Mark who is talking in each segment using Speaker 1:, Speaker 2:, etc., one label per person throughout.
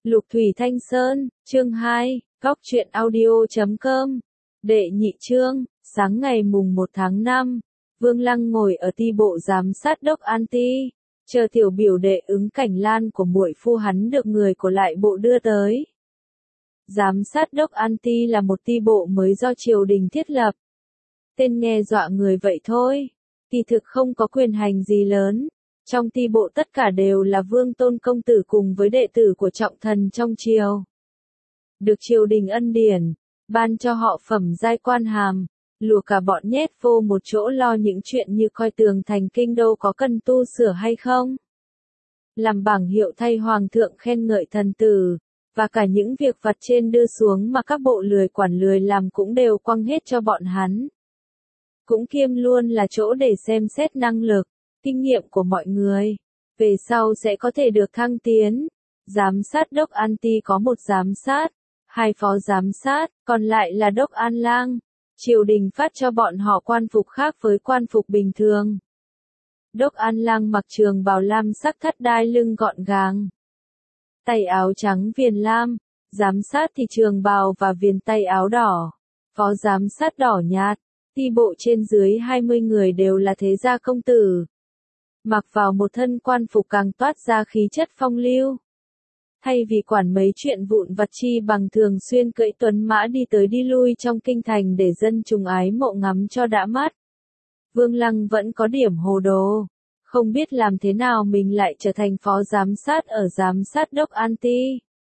Speaker 1: Lục Thủy Thanh Sơn, chương 2, Góc truyện audio.com. Đệ nhị chương, sáng ngày mùng 1 tháng 5, Vương Lăng ngồi ở ti bộ giám sát đốc An Ti, chờ tiểu biểu đệ ứng cảnh lan của muội phu hắn được người của lại bộ đưa tới. Giám sát đốc An Ti là một ti bộ mới do triều đình thiết lập. Tên nghe dọa người vậy thôi, kỳ thực không có quyền hành gì lớn. Trong ti bộ tất cả đều là vương tôn công tử cùng với đệ tử của trọng thần trong triều. Được triều đình ân điển, ban cho họ phẩm giai quan hàm, lùa cả bọn nhét vô một chỗ lo những chuyện như coi tường thành kinh đô có cần tu sửa hay không. Làm bảng hiệu thay hoàng thượng khen ngợi thần tử, và cả những việc vặt trên đưa xuống mà các bộ lười quản lười làm cũng đều quăng hết cho bọn hắn. Cũng kiêm luôn là chỗ để xem xét năng lực, kinh nghiệm của mọi người, về sau sẽ có thể được thăng tiến. Giám sát đốc An Ti có một giám sát, hai phó giám sát, còn lại là đốc An Lang. Triều đình phát cho bọn họ quan phục khác với quan phục bình thường. Đốc An Lang mặc trường bào lam sắc thắt đai lưng gọn gàng, tay áo trắng viền lam, giám sát thì trường bào và viền tay áo đỏ, phó giám sát đỏ nhạt. Ti bộ trên dưới 20 người đều là thế gia công tử. Mặc vào một thân quan phục càng toát ra khí chất phong lưu. Thay vì quản mấy chuyện vụn vặt chi bằng thường xuyên cưỡi tuấn mã đi tới đi lui trong kinh thành để dân chúng ái mộ ngắm cho đã mắt. Vương Lăng vẫn có điểm hồ đồ, không biết làm thế nào mình lại trở thành phó giám sát ở giám sát đốc An Ti.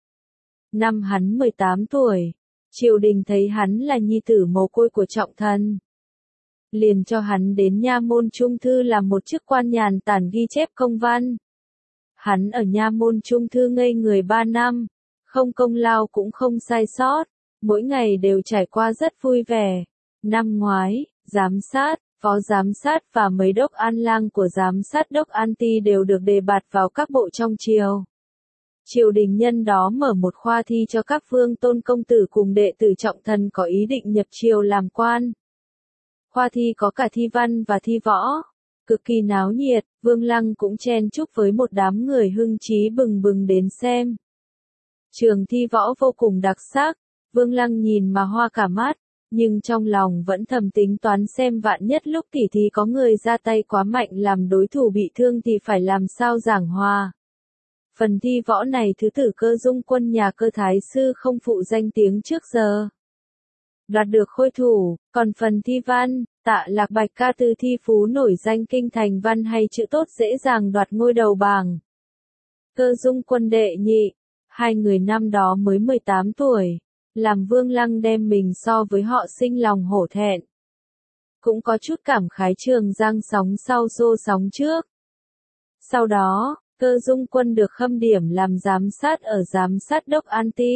Speaker 1: Năm hắn 18 tuổi, triều đình thấy hắn là nhi tử mồ côi của trọng thần, liền cho hắn đến nha môn trung thư làm một chức quan nhàn tản ghi chép công văn. Hắn ở nha môn trung thư ngây người 3 năm, không công lao cũng không sai sót, mỗi ngày đều trải qua rất vui vẻ. Năm ngoái, giám sát, phó giám sát và mấy đốc An Lang của giám sát đốc An Ti đều được đề bạt vào các bộ trong triều. Triều đình nhân đó mở một khoa thi cho các vương tôn công tử cùng đệ tử trọng thần có ý định nhập triều làm quan. Khoa thi có cả thi văn và thi võ, cực kỳ náo nhiệt. Vương Lăng cũng chen chúc với một đám người hưng trí bừng bừng đến xem. Trường thi võ vô cùng đặc sắc, Vương Lăng nhìn mà hoa cả mắt, nhưng trong lòng vẫn thầm tính toán xem vạn nhất lúc tỉ thí có người ra tay quá mạnh làm đối thủ bị thương thì phải làm sao giảng hòa. Phần thi võ này thứ tử Cơ Dung Quân nhà Cơ Thái Sư không phụ danh tiếng trước giờ đoạt được khôi thủ, còn phần thi văn, Tạ Lạc Bạch ca từ thi phú nổi danh kinh thành văn hay chữ tốt dễ dàng đoạt ngôi đầu bảng. Cơ Dung Quân đệ nhị, hai người năm đó mới 18 tuổi, làm Vương Lăng đem mình so với họ sinh lòng hổ thẹn. Cũng có chút cảm khái Trường Giang sóng sau xô sóng trước. Sau đó, Cơ Dung Quân được khâm điểm làm giám sát ở giám sát đốc An Ti.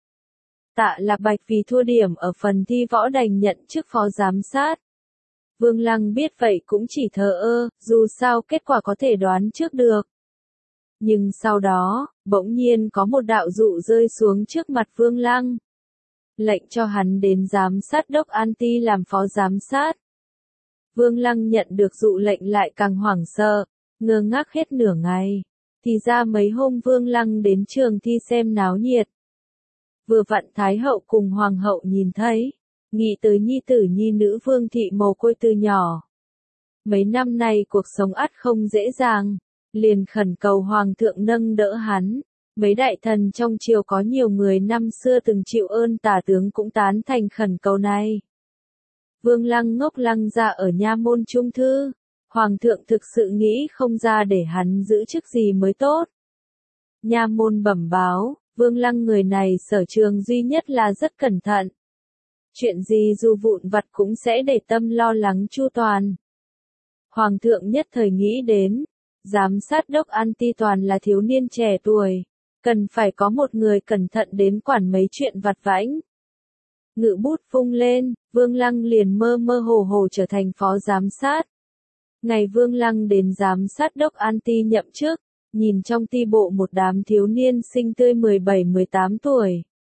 Speaker 1: Tạ Lạc Bạch vì thua điểm ở phần thi võ đành nhận chức phó giám sát. Vương Lăng biết vậy cũng chỉ thờ ơ, dù sao kết quả có thể đoán trước được. Nhưng sau đó, bỗng nhiên có một đạo dụ rơi xuống trước mặt Vương Lăng. Lệnh cho hắn đến giám sát đốc An Ti làm phó giám sát. Vương Lăng nhận được dụ lệnh lại càng hoảng sợ, ngơ ngác hết nửa ngày. Thì ra mấy hôm Vương Lăng đến trường thi xem náo nhiệt. Vừa vặn Thái hậu cùng Hoàng hậu nhìn thấy, nghĩ tới nhi tử nhi nữ Vương thị mồ côi từ nhỏ. Mấy năm nay cuộc sống ắt không dễ dàng, liền khẩn cầu Hoàng thượng nâng đỡ hắn. Mấy đại thần trong triều có nhiều người năm xưa từng chịu ơn tả tướng cũng tán thành khẩn cầu này. Vương Lăng ngốc lăng ra ở nha môn trung thư, Hoàng thượng thực sự nghĩ không ra để hắn giữ chức gì mới tốt. Nha môn bẩm báo, Vương Lăng người này sở trường duy nhất là rất cẩn thận. Chuyện gì dù vụn vặt cũng sẽ để tâm lo lắng chu toàn. Hoàng thượng nhất thời nghĩ đến, giám sát đốc An Ti toàn là thiếu niên trẻ tuổi, cần phải có một người cẩn thận đến quản mấy chuyện vặt vãnh. Ngự bút vung lên, Vương Lăng liền mơ mơ hồ hồ trở thành phó giám sát. Ngày Vương Lăng đến giám sát đốc An Ti nhậm chức, nhìn trong ti bộ một đám thiếu niên xinh tươi 17-18 tuổi.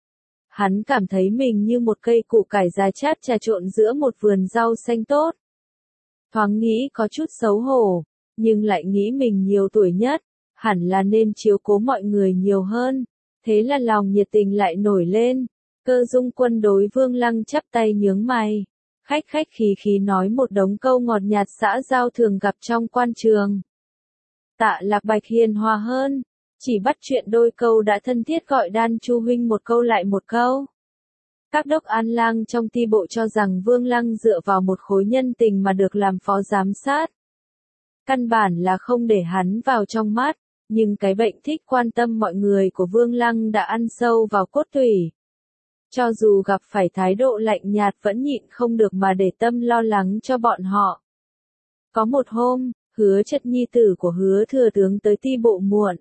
Speaker 1: Hắn cảm thấy mình như một cây củ cải già chát trà trộn giữa một vườn rau xanh tốt. Thoáng nghĩ có chút xấu hổ, nhưng lại nghĩ mình nhiều tuổi nhất, hẳn là nên chiếu cố mọi người nhiều hơn. Thế là lòng nhiệt tình lại nổi lên. Cơ Dung Quân đối Vương Lăng chắp tay nhướng mày. Khách khách khí khí nói một đống câu ngọt nhạt xã giao thường gặp trong quan trường. Tạ Lạc Bạch hiền hòa hơn, chỉ bắt chuyện đôi câu đã thân thiết gọi Đan Chu huynh một câu lại một câu. Các đốc an lang trong ti bộ cho rằng Vương Lăng dựa vào một khối nhân tình mà được làm phó giám sát. Căn bản là không để hắn vào trong mắt, nhưng cái bệnh thích quan tâm mọi người của Vương Lăng đã ăn sâu vào cốt tủy. Cho dù gặp phải thái độ lạnh nhạt vẫn nhịn không được mà để tâm lo lắng cho bọn họ. Có một hôm, Hứa Chật nhi tử của Hứa thừa tướng tới ti bộ muộn.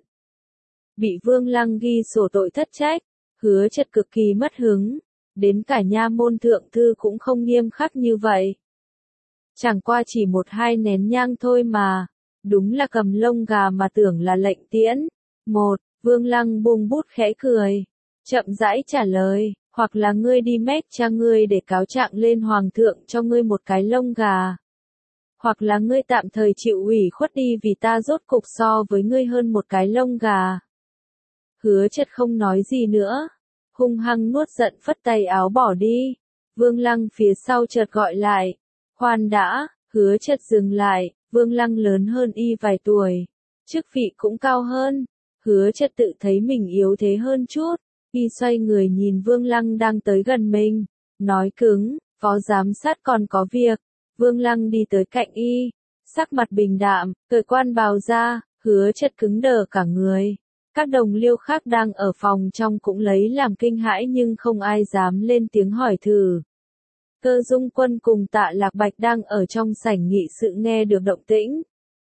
Speaker 1: Bị Vương Lăng ghi sổ tội thất trách, Hứa Chật cực kỳ mất hứng, đến cả nha môn thượng thư cũng không nghiêm khắc như vậy. Chẳng qua chỉ 1-2 nén nhang thôi mà, đúng là cầm lông gà mà tưởng là lệnh tiễn. Vương Lăng buông bút khẽ cười, chậm rãi trả lời, hoặc là ngươi đi mét cha ngươi để cáo trạng lên hoàng thượng cho ngươi một cái lông gà. Hoặc là ngươi tạm thời chịu ủy khuất đi vì ta rốt cục so với ngươi hơn một cái lông gà. Hứa Chật không nói gì nữa, hung hăng nuốt giận phất tay áo bỏ đi. Vương Lăng phía sau chợt gọi lại, khoan đã. Hứa Chật dừng lại, Vương Lăng lớn hơn y vài tuổi, chức vị cũng cao hơn. Hứa Chật tự thấy mình yếu thế hơn chút, y xoay người nhìn Vương Lăng đang tới gần mình, nói cứng, phó giám sát còn có việc. Vương Lăng đi tới cạnh y, sắc mặt bình đạm, cởi quan bào ra. Hứa Chật cứng đờ cả người. Các đồng liêu khác đang ở phòng trong cũng lấy làm kinh hãi nhưng không ai dám lên tiếng hỏi thử. Cơ Dung Quân cùng Tạ Lạc Bạch đang ở trong sảnh nghị sự nghe được động tĩnh.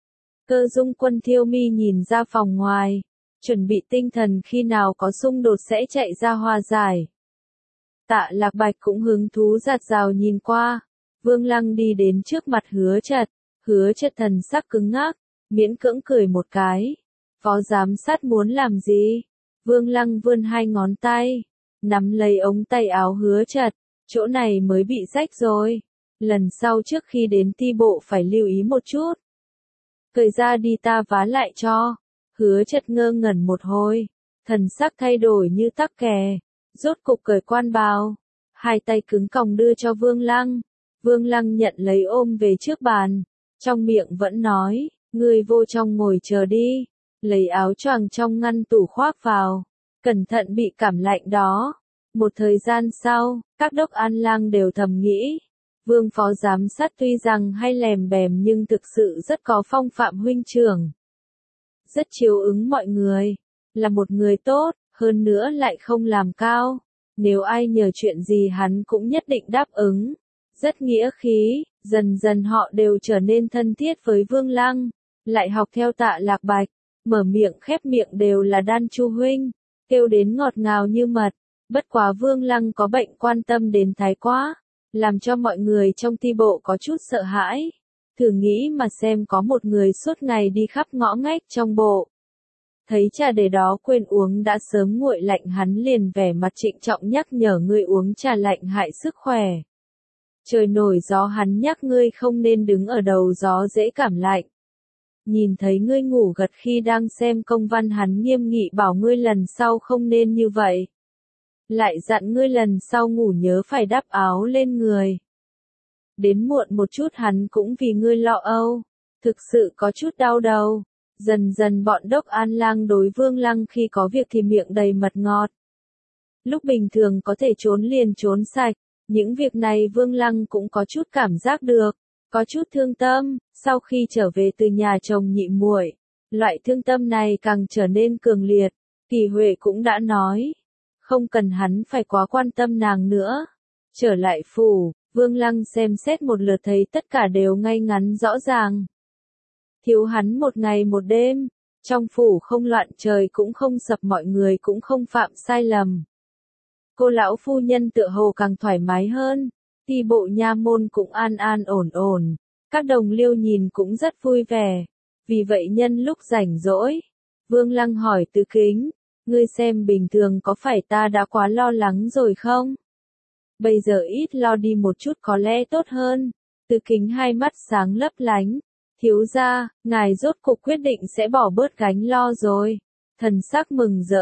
Speaker 1: Cơ Dung Quân thiêu mi nhìn ra phòng ngoài, chuẩn bị tinh thần khi nào có xung đột sẽ chạy ra hòa giải. Tạ Lạc Bạch cũng hứng thú dạt dào nhìn qua. Vương Lăng đi đến trước mặt Hứa Chật. Hứa Chật thần sắc cứng ngắc, miễn cưỡng cười một cái. Phó giám sát muốn làm gì? Vương Lăng vươn 2 ngón tay, nắm lấy ống tay áo Hứa Chật. Chỗ này mới bị rách rồi. Lần sau trước khi đến ti bộ phải lưu ý một chút. Cởi ra đi ta vá lại cho. Hứa Chật ngơ ngẩn một hồi, thần sắc thay đổi như tắc kè, rốt cục cởi quan bào, 2 tay cứng còng đưa cho Vương Lăng. Vương Lăng nhận lấy ôm về trước bàn, trong miệng vẫn nói, ngươi vô trong ngồi chờ đi, lấy áo choàng trong ngăn tủ khoác vào, cẩn thận bị cảm lạnh đó. Một thời gian sau, các đốc an lang đều thầm nghĩ, Vương phó giám sát tuy rằng hay lèm bèm nhưng thực sự rất có phong phạm huynh trưởng. Rất chiếu ứng mọi người, là một người tốt, hơn nữa lại không làm cao. Nếu ai nhờ chuyện gì hắn cũng nhất định đáp ứng. Rất nghĩa khí, dần dần họ đều trở nên thân thiết với Vương Lăng, lại học theo Tạ Lạc Bạch, mở miệng khép miệng đều là Đan Chu huynh, kêu đến ngọt ngào như mật. Bất quá Vương Lăng có bệnh quan tâm đến thái quá, làm cho mọi người trong ti bộ có chút sợ hãi. Thử nghĩ mà xem có một người suốt ngày đi khắp ngõ ngách trong bộ. Thấy trà để đó quên uống đã sớm nguội lạnh hắn liền vẻ mặt trịnh trọng nhắc nhở ngươi uống trà lạnh hại sức khỏe. Trời nổi gió hắn nhắc ngươi không nên đứng ở đầu gió dễ cảm lạnh. Nhìn thấy ngươi ngủ gật khi đang xem công văn hắn nghiêm nghị bảo ngươi lần sau không nên như vậy. Lại dặn ngươi lần sau ngủ nhớ phải đắp áo lên người. Đến muộn một chút hắn cũng vì ngươi lo âu, thực sự có chút đau đầu. Dần dần bọn đốc an lang đối Vương Lăng khi có việc thì miệng đầy mật ngọt. Lúc bình thường có thể trốn liền trốn sạch, những việc này Vương Lăng cũng có chút cảm giác được, có chút thương tâm. Sau khi trở về từ nhà chồng nhị muội, loại thương tâm này càng trở nên cường liệt. Kỳ Huệ cũng đã nói, không cần hắn phải quá quan tâm nàng nữa. Trở lại phủ, Vương Lăng xem xét một lượt thấy tất cả đều ngay ngắn rõ ràng. Thiếu hắn một ngày một đêm, trong phủ không loạn trời cũng không sập mọi người cũng không phạm sai lầm. Cô lão phu nhân tựa hồ càng thoải mái hơn, ti bộ nha môn cũng an an ổn ổn, các đồng liêu nhìn cũng rất vui vẻ. Vì vậy nhân lúc rảnh rỗi, Vương Lăng hỏi Từ Kính, ngươi xem bình thường có phải ta đã quá lo lắng rồi không? Bây giờ ít lo đi một chút có lẽ tốt hơn. Từ Kính hai mắt sáng lấp lánh. Thiếu gia, ngài rốt cục quyết định sẽ bỏ bớt gánh lo rồi. Thần sắc mừng rỡ,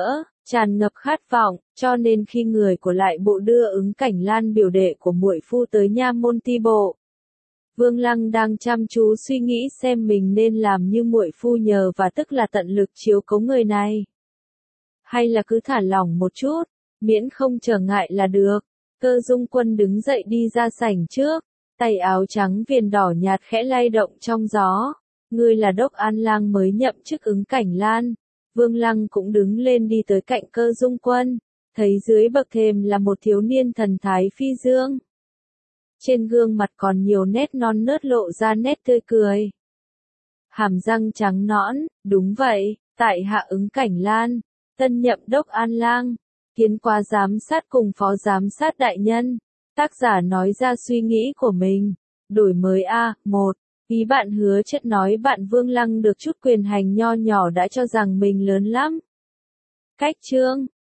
Speaker 1: tràn ngập khát vọng, cho nên khi người của lại bộ đưa Ứng Cảnh Lan biểu đệ của muội phu tới nha môn ti bộ. Vương Lăng đang chăm chú suy nghĩ xem mình nên làm như muội phu nhờ và tức là tận lực chiếu cố người này. Hay là cứ thả lỏng một chút, miễn không trở ngại là được. Cơ Dung Quân đứng dậy đi ra sảnh trước, tay áo trắng viền đỏ nhạt khẽ lay động trong gió. Ngươi là Đốc An Lang mới nhậm chức Ứng Cảnh Lan. Vương Lăng cũng đứng lên đi tới cạnh Cơ Dung Quân, thấy dưới bậc thềm là một thiếu niên thần thái phi dương. Trên gương mặt còn nhiều nét non nớt lộ ra nét tươi cười. Hàm răng trắng nõn, đúng vậy, tại hạ Ứng Cảnh Lan, tân nhậm Đốc An Lang, kiến qua giám sát cùng phó giám sát đại nhân. Tác giả nói ra suy nghĩ của mình. Đổi mới A1. Ý bạn hứa chất nói bạn Vương Lăng được chút quyền hành nho nhỏ đã cho rằng mình lớn lắm. Cách chương